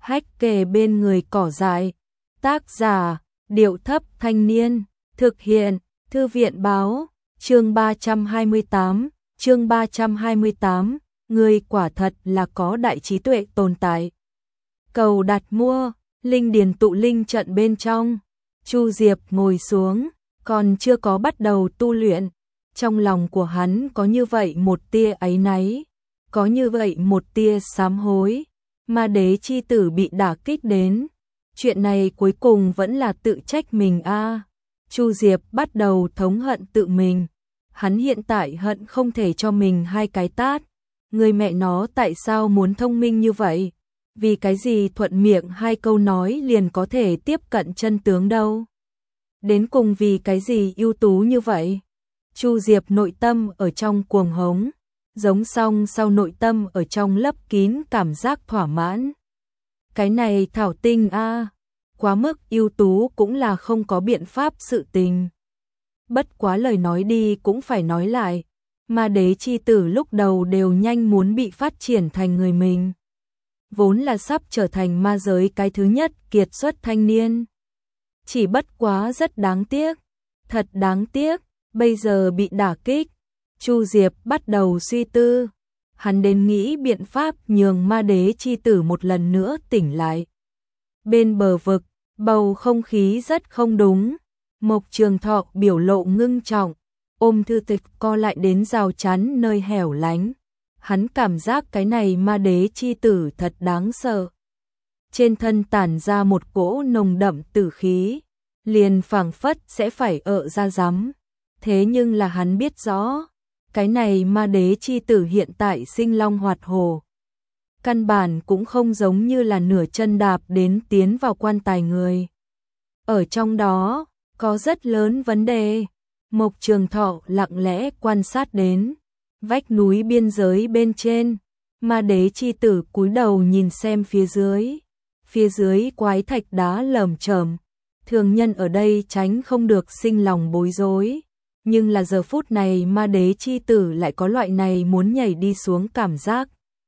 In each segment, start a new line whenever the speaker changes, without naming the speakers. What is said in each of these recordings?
hách kề bên người cỏ dại. Tác giả, Điệu Thấp Thanh Niên, thực hiện, Thư viện báo, chương 328, người quả thật là có đại trí tuệ tồn tại. Cầu đặt mua, linh điền tụ linh trận bên trong. Chu Diệp ngồi xuống, còn chưa có bắt đầu tu luyện. Trong lòng của hắn có như vậy một tia áy náy, có như vậy một tia sám hối. Ma đế chi tử bị đả kích đến. Chuyện này cuối cùng vẫn là tự trách mình a. Chu Diệp bắt đầu thống hận tự mình. Hắn hiện tại hận không thể cho mình 2 cái tát. Người mẹ nó tại sao muốn thông minh như vậy? Vì cái gì thuận miệng 2 câu nói liền có thể tiếp cận chân tướng đâu? Đến cùng vì cái gì ưu tú như vậy? Chu Diệp nội tâm ở trong cuồng hống, giống song sau nội tâm ở trong lấp kín cảm giác thỏa mãn. Cái này Thảo Tinh a, quá mức ưu tú cũng là không có biện pháp sự tình. Bất quá lời nói đi cũng phải nói lại, ma đế chi tử lúc đầu đều nhanh muốn bị phát triển thành người mình. Vốn là sắp trở thành ma giới cái thứ nhất kiệt xuất thanh niên. Chỉ bất quá rất đáng tiếc, thật đáng tiếc, bây giờ bị đả kích. Chu Diệp bắt đầu suy tư, hắn đến nghĩ biện pháp nhường ma đế chi tử một lần nữa tỉnh lại. Bên bờ vực, bầu không khí rất không đúng. Mộc Trường Thọ biểu lộ ngưng trọng, ôm thư tịch co lại đến rào chắn nơi hẻo lánh. Hắn cảm giác cái này ma đế chi tử thật đáng sợ. Trên thân tản ra một cỗ nồng đậm tử khí, liền phảng phất sẽ phải ra rắm. Thế nhưng là hắn biết rõ, cái này ma đế chi tử hiện tại sinh long hoạt hổ. Căn bản cũng không giống như là nửa chân đạp đến tiến vào quan tài người. Ở trong đó, có rất lớn vấn đề. Mộc Trường Thọ lặng lẽ quan sát đến. Vách núi biên giới bên trên, ma đế chi tử cúi đầu nhìn xem phía dưới. Phía dưới quái thạch đá lởm chởm. Thường nhân ở đây tránh không được sinh lòng bối rối. Nhưng là giờ phút này ma đế chi tử lại có loại này muốn nhảy đi xuống cảm giác.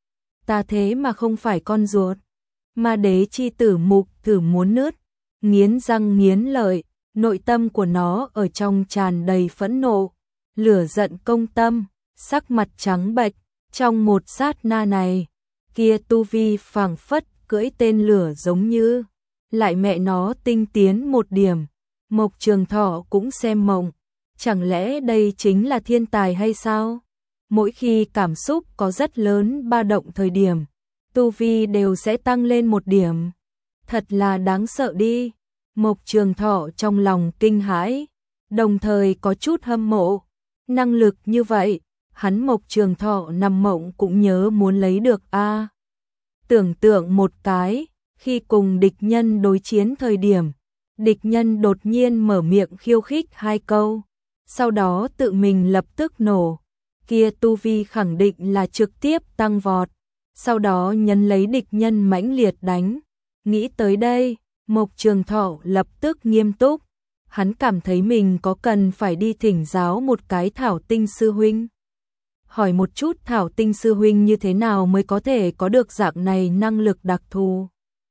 Ta thế mà không phải con ruột. Ma đế chi tử mục thử muốn nứt, nghiến răng nghiến lợi, nội tâm của nó ở trong tràn đầy phẫn nộ, lửa giận công tâm, sắc mặt trắng bệch. Trong một sát na này, kia tu vi phảng phất cưỡi tên lửa giống như, lại mẹ nó tinh tiến một điểm. Mộc Trường Thọ cũng xem mộng, chẳng lẽ đây chính là thiên tài hay sao? Mỗi khi cảm xúc có rất lớn ba động thời điểm, tu vi đều sẽ tăng lên một điểm. Thật là đáng sợ đi. Mộc Trường Thọ trong lòng kinh hãi, đồng thời có chút hâm mộ. Năng lực như vậy, hắn Mộc Trường Thọ nằm mộng cũng nhớ muốn lấy được a. Tưởng tượng một cái, khi cùng địch nhân đối chiến thời điểm, địch nhân đột nhiên mở miệng khiêu khích 2 câu, sau đó tự mình lập tức nổ, kia tu vi khẳng định là trực tiếp tăng vọt, sau đó nhấn lấy địch nhân mãnh liệt đánh. Nghĩ tới đây, Mộc Trường Thọ lập tức nghiêm túc, hắn cảm thấy mình có cần phải đi thỉnh giáo một cái Thảo Tinh sư huynh. Hỏi một chút Thảo Tinh sư huynh như thế nào mới có thể có được dạng này năng lực đặc thù.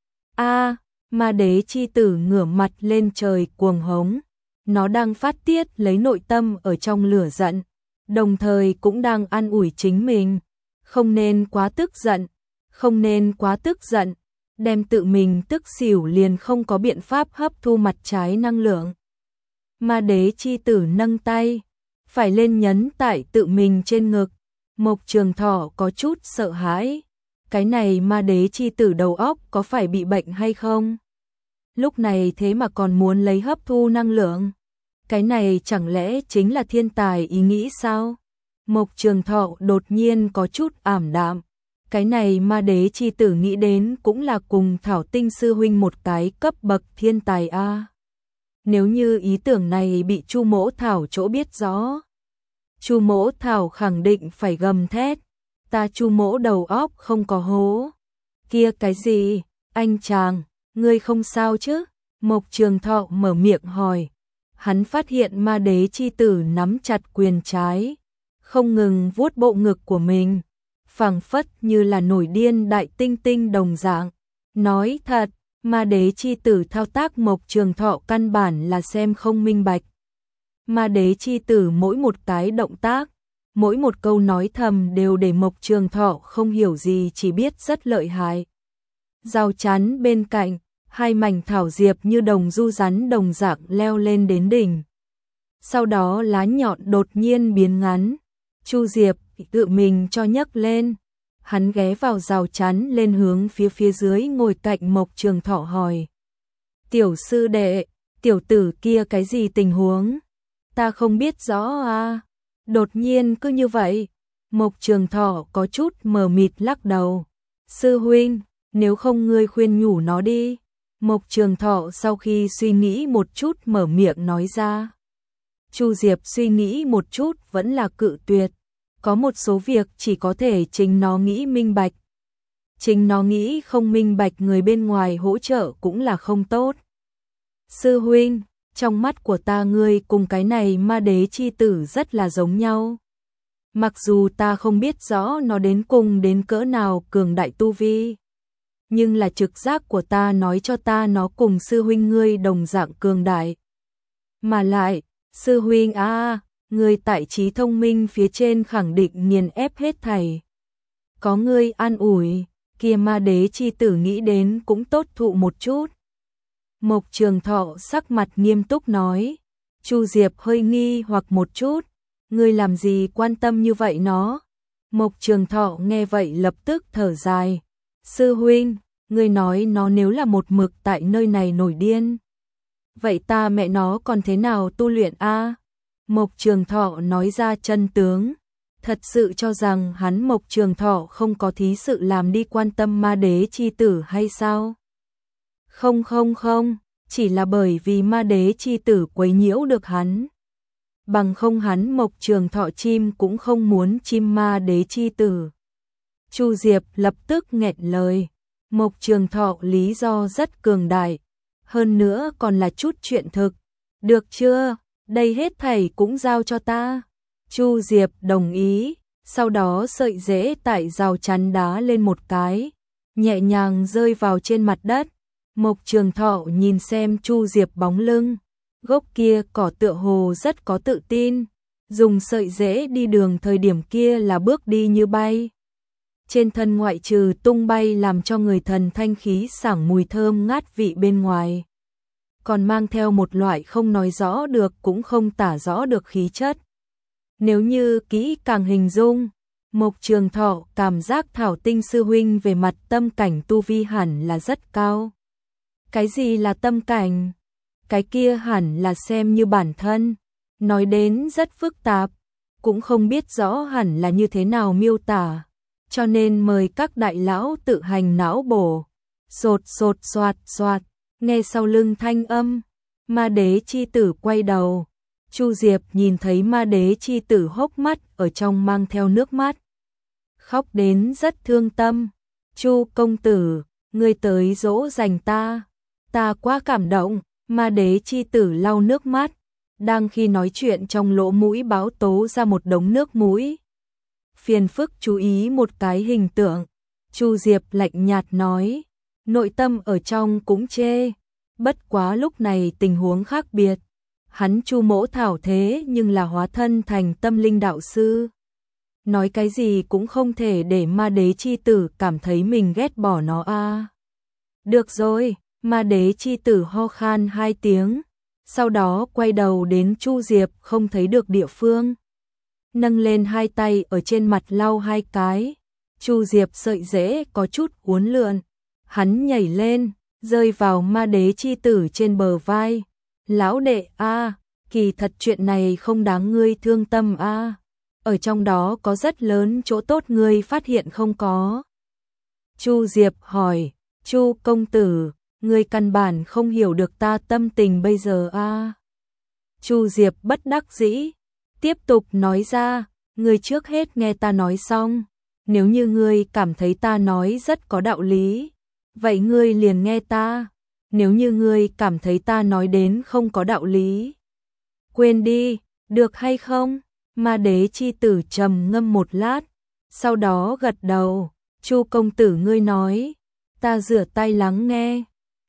A, ma đế chi tử ngửa mặt lên trời cuồng hống, nó đang phát tiết lấy nội tâm ở trong lửa giận, đồng thời cũng đang an ủi chính mình, không nên quá tức giận, không nên quá tức giận, đem tự mình tức xỉu liền không có biện pháp hấp thu mặt trái năng lượng. Ma đế chi tử nâng tay, phải lên nhấn tại tự mình trên ngực. Mộc Trường Thọ có chút sợ hãi, cái này ma đế chi tử đầu óc có phải bị bệnh hay không? Lúc này thế mà còn muốn lấy hấp thu năng lượng, cái này chẳng lẽ chính là thiên tài ý nghĩ sao? Mộc Trường Thọ đột nhiên có chút ảm đạm, cái này ma đế chi tử nghĩ đến cũng là cùng Thảo Tinh sư huynh một cái cấp bậc thiên tài a. Nếu như ý tưởng này bị Chu Mỗ Thảo chỗ biết rõ, Chu Mỗ Thảo khẳng định phải gầm thét, ta Chu Mỗ đầu óc không có hố. Kia cái gì, anh chàng, ngươi không sao chứ? Mộc Trường Thọ mở miệng hỏi. Hắn phát hiện ma đế chi tử nắm chặt quyền trái, không ngừng vuốt bộ ngực của mình, phảng phất như là nổi điên đại tinh tinh đồng dạng. Nói thật, ma đế chi tử thao tác Mộc Trường Thọ căn bản là xem không minh bạch. Ma đế chi tử mỗi một cái động tác, mỗi một câu nói thầm đều để Mộc Trường Thọ không hiểu gì, chỉ biết rất lợi hại. Rào chắn bên cạnh, hai mảnh thảo diệp như đồng du rắn đồng dạng leo lên đến đỉnh. Sau đó lá nhọn đột nhiên biến ngắn, Chu Diệp tự mình cho nhấc lên. Hắn ghé vào rào chắn lên hướng phía dưới ngồi cạnh Mộc Trường Thọ hỏi. Tiểu sư đệ, tiểu tử kia cái gì tình huống? Ta không biết rõ à. Đột nhiên cứ như vậy. Mộc Trường Thọ có chút mờ mịt lắc đầu. Sư huynh, nếu không ngươi khuyên nhủ nó đi. Mộc Trường Thọ sau khi suy nghĩ một chút mở miệng nói ra. Chu Diệp suy nghĩ một chút vẫn là cự tuyệt. Có một số việc chỉ có thể chính nó nghĩ minh bạch. Chính nó nghĩ không minh bạch, người bên ngoài hỗ trợ cũng là không tốt. Sư huynh, trong mắt của ta ngươi cùng cái này ma đế chi tử rất là giống nhau. Mặc dù ta không biết rõ nó đến cùng đến cỡ nào cường đại tu vi, nhưng là trực giác của ta nói cho ta nó cùng sư huynh ngươi đồng dạng cường đại. Mà lại, sư huynh ngươi tại trí thông minh phía trên khẳng định nghiền ép hết thảy. Có ngươi an ủi, kia ma đế chi tử nghĩ đến cũng tốt thụ một chút. Mộc Trường Thọ sắc mặt nghiêm túc nói. Chu Diệp hơi nghi hoặc một chút. Ngươi làm gì quan tâm như vậy nó? Mộc Trường Thọ nghe vậy lập tức thở dài. Sư huynh, ngươi nói nó nếu là một mực tại nơi này nổi điên, vậy ta mẹ nó còn thế nào tu luyện a? Mộc Trường Thọ nói ra chân tướng. Thật sự cho rằng hắn Mộc Trường Thọ không có thí sự làm đi quan tâm ma đế chi tử hay sao? Không, chỉ là bởi vì ma đế chi tử quấy nhiễu được hắn. Bằng không hắn Mộc Trường Thọ chim cũng không muốn chim ma đế chi tử. Chu Diệp lập tức nghẹn lời. Mộc Trường Thọ lý do rất cường đại, hơn nữa còn là chút chuyện thực. Được chưa? Đây hết thảy cũng giao cho ta. Chu Diệp đồng ý, sau đó sợi rễ tại rào chắn đá lên một cái, nhẹ nhàng rơi vào trên mặt đất. Mộc Trường Thọ nhìn xem Chu Diệp bóng lưng, gốc kia cỏ tựa hồ rất có tự tin, dùng sợi rễ đi đường thời điểm kia là bước đi như bay. Trên thân ngoại trừ tung bay làm cho người thần thanh khí sảng mùi thơm ngát vị bên ngoài, còn mang theo một loại không nói rõ được cũng không tả rõ được khí chất. Nếu như kỹ càng hình dung, Mộc Trường Thọ cảm giác Thảo Tinh sư huynh về mặt tâm cảnh tu vi hẳn là rất cao. Cái gì là tâm cảnh? Cái kia hẳn là xem như bản thân. Nói đến rất phức tạp, cũng không biết rõ hẳn là như thế nào miêu tả. Cho nên mời các đại lão tự hành não bổ. Sột soạt, nghe sau lưng thanh âm, ma đế chi tử quay đầu. Chu Diệp nhìn thấy ma đế chi tử hốc mắt ở trong mang theo nước mắt, khóc đến rất thương tâm. Chu công tử, ngươi tới dỗ dành ta quá cảm động. Ma đế chi tử lau nước mắt, đang khi nói chuyện trong lỗ mũi báo tố ra một đống nước mũi. Phiền phức chú ý một cái hình tượng. Chu Diệp lạnh nhạt nói, nội tâm ở trong cũng chê. Bất quá lúc này tình huống khác biệt. Hắn Chu mỗ thảo thế nhưng là hóa thân thành tâm linh đạo sư. Nói cái gì cũng không thể để ma đế chi tử cảm thấy mình ghét bỏ nó a. Được rồi, ma đế chi tử ho khan 2 tiếng, sau đó quay đầu đến Chu Diệp không thấy được địa phương. Nâng lên 2 tay ở trên mặt lau 2 cái. Chu Diệp sợi rễ có chút uốn lượn. Hắn nhảy lên, rơi vào ma đế chi tử trên bờ vai. Lão đệ kỳ thật chuyện này không đáng ngươi thương tâm ở trong đó có rất lớn chỗ tốt ngươi phát hiện không có. Chu Diệp hỏi, Chu công tử, ngươi căn bản không hiểu được ta tâm tình bây giờ Chu Diệp bất đắc dĩ, tiếp tục nói ra, ngươi trước hết nghe ta nói xong. Nếu như ngươi cảm thấy ta nói rất có đạo lý, vậy ngươi liền nghe ta. Nếu như ngươi cảm thấy ta nói đến không có đạo lý, quên đi, được hay không? Ma đế chi tử trầm ngâm một lát, sau đó gật đầu. Chu công tử ngươi nói, Ta rửa tay lắng nghe.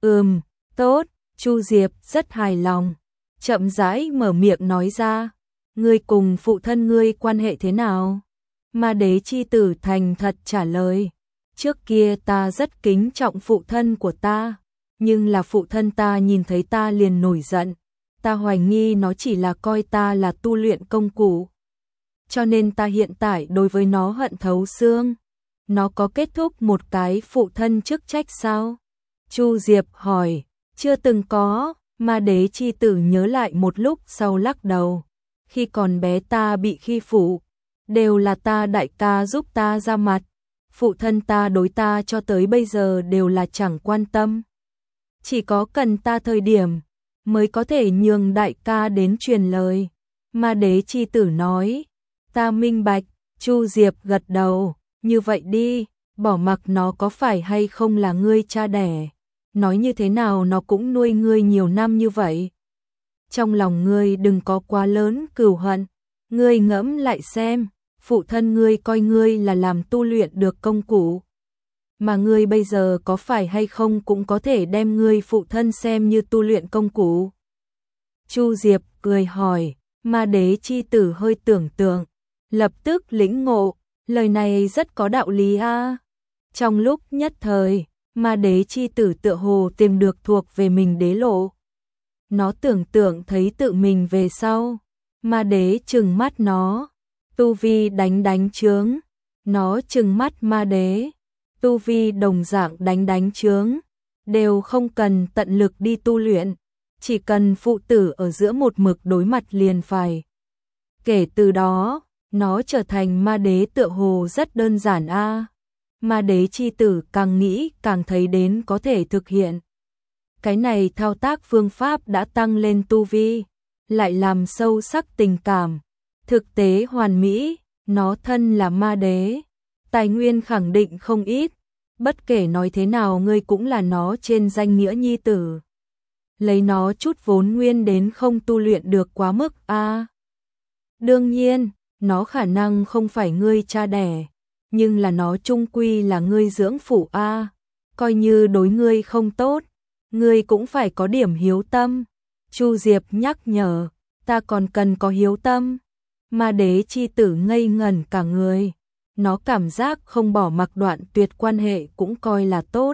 Tốt, Chu Diệp rất hài lòng. Chậm rãi mở miệng nói ra. Ngươi cùng phụ thân ngươi quan hệ thế nào? Ma Đế chi tử thành thật trả lời. Trước kia ta rất kính trọng phụ thân của ta, nhưng là phụ thân ta nhìn thấy ta liền nổi giận. Ta hoài nghi nó chỉ là coi ta là tu luyện công cụ. Cho nên ta hiện tại đối với nó hận thấu xương. Nó có kết thúc một cái phụ thân chức trách sao? Chu Diệp hỏi. Chưa từng có. Ma Đế chi tử nhớ lại một lúc sau lắc đầu. Khi còn bé ta bị khi phụ, đều là ta đại ca giúp ta ra mặt. Phụ thân ta đối ta cho tới bây giờ đều là chẳng quan tâm. Chỉ có cần ta thời điểm, mới có thể nhường đại ca đến truyền lời. Ma Đế chi tử nói. Ta minh bạch. Chu Diệp gật đầu. Như vậy đi, bỏ mặc nó có phải hay không là ngươi cha đẻ. Nói như thế nào nó cũng nuôi ngươi nhiều năm như vậy. Trong lòng ngươi đừng có quá lớn cừu hận. Ngươi ngẫm lại xem, phụ thân ngươi coi ngươi là làm tu luyện được công cụ. Mà ngươi bây giờ có phải hay không cũng có thể đem ngươi phụ thân xem như tu luyện công cụ. Chu Diệp cười hỏi. Ma Đế chi tử hơi tưởng tượng, lập tức lĩnh ngộ. Lời này rất có đạo lý a. Trong lúc nhất thời, Ma Đế chi tử tựa hồ tìm được thuộc về mình đế lộ. Nó tưởng tượng thấy tự mình về sau. Ma Đế trừng mắt nó. Tu vi đánh chướng. Nó trừng mắt Ma Đế. Tu vi đồng dạng đánh chướng. Đều không cần tận lực đi tu luyện. Chỉ cần phụ tử ở giữa một mực đối mặt liền phải. Kể từ đó, nó trở thành Ma Đế tựa hồ rất đơn giản a. Ma Đế chi tử càng nghĩ càng thấy đến có thể thực hiện. Cái này thao tác phương pháp đã tăng lên tu vi, lại làm sâu sắc tình cảm. Thực tế hoàn mỹ, nó thân là Ma Đế. Tài nguyên khẳng định không ít, bất kể nói thế nào ngươi cũng là nó trên danh nghĩa nhi tử. Lấy nó chút vốn nguyên đến không tu luyện được quá mức a. Đương nhiên, nó khả năng không phải ngươi cha đẻ, nhưng là nó chung quy là ngươi dưỡng phụ a. Coi như đối ngươi không tốt, ngươi cũng phải có điểm hiếu tâm. Chu Diệp nhắc nhở. Ta còn cần có hiếu tâm. Ma Đế chi tử ngây ngẩn cả người. Nó cảm giác không bỏ mặc đoạn tuyệt quan hệ cũng coi là tốt.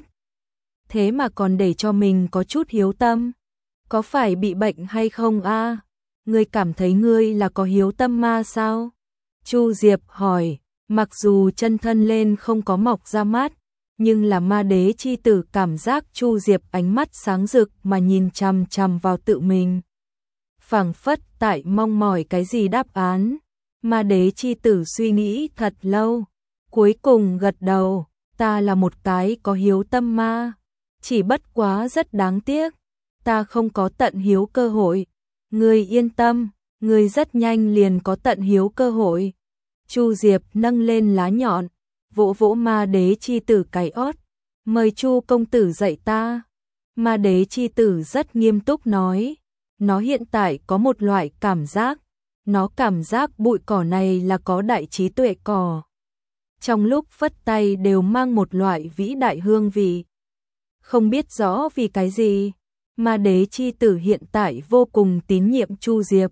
Thế mà còn để cho mình có chút hiếu tâm. Có phải bị bệnh hay không a? Ngươi cảm thấy ngươi là có hiếu tâm ma sao? Chu Diệp hỏi. Mặc dù chân thân lên không có mọc ra mắt, nhưng là Ma Đế chi tử cảm giác Chu Diệp ánh mắt sáng rực mà nhìn chằm chằm vào tự mình. Phảng phất tại mong mỏi cái gì đáp án. Ma Đế chi tử suy nghĩ thật lâu, cuối cùng gật đầu. Ta là một cái có hiếu tâm ma, chỉ bất quá rất đáng tiếc, ta không có tận hiếu cơ hội. Ngươi yên tâm, ngươi rất nhanh liền có tận hiếu cơ hội. Chu Diệp nâng lên lá nhọn, vỗ vỗ Ma Đế chi tử cái ót. Mời Chu công tử dạy ta. Ma Đế chi tử rất nghiêm túc nói. Nó hiện tại có một loại cảm giác. Nó cảm giác bụi cỏ này là có đại trí tuệ cỏ. Trong lúc phất tay đều mang một loại vĩ đại hương vị. Không biết rõ vì cái gì, Ma Đế chi tử hiện tại vô cùng tín nhiệm Chu Diệp.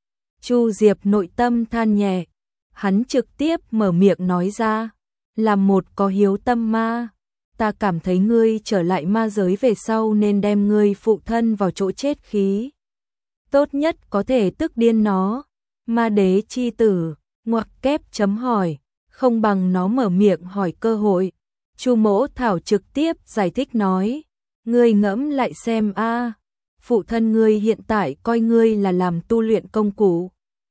Chu Diệp nội tâm than nhẹ. Hắn trực tiếp mở miệng nói ra. Là một có hiếu tâm ma. Ta cảm thấy ngươi trở lại ma giới về sau nên đem ngươi phụ thân vào chỗ chết khí. Tốt nhất có thể tức điên nó. Ma Đế chi tử, ngoặc kép chấm hỏi, không bằng nó mở miệng hỏi cơ hội. Chu Mỗ Thảo trực tiếp giải thích nói. Ngươi ngẫm lại xem a, phụ thân ngươi hiện tại coi ngươi là làm tu luyện công cụ.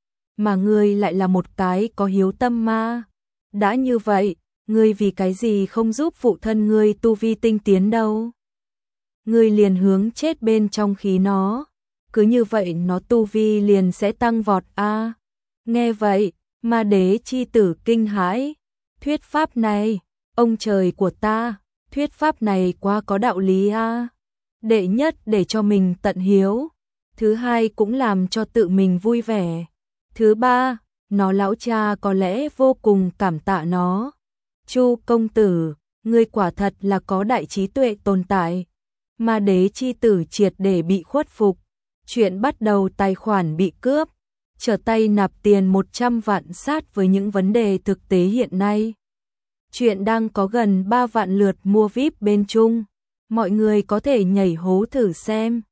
Mà ngươi lại là một cái có hiếu tâm ma. Đã như vậy, ngươi vì cái gì không giúp phụ thân ngươi tu vi tinh tiến đâu? Ngươi liền hướng chết bên trong khí nó. Cứ như vậy nó tu vi liền sẽ tăng vọt a. Nghe vậy, Ma Đế chi tử kinh hãi. Thuyết pháp này, ông trời của ta, thuyết pháp này quá có đạo lý a. Đệ nhất để cho mình tận hiếu, thứ hai cũng làm cho tự mình vui vẻ. Thứ ba, nó lão cha có lẽ vô cùng cảm tạ nó. Chu công tử, ngươi quả thật là có đại trí tuệ tồn tại. Ma đế chi tử triệt để bị khuất phục. Chuyện bắt đầu tài khoản bị cướp, trở tay nạp tiền 100 vạn sát với những vấn đề thực tế hiện nay. Chuyện đang có gần 3 vạn lượt mua VIP bên Trung. Mọi người có thể nhảy hố thử xem.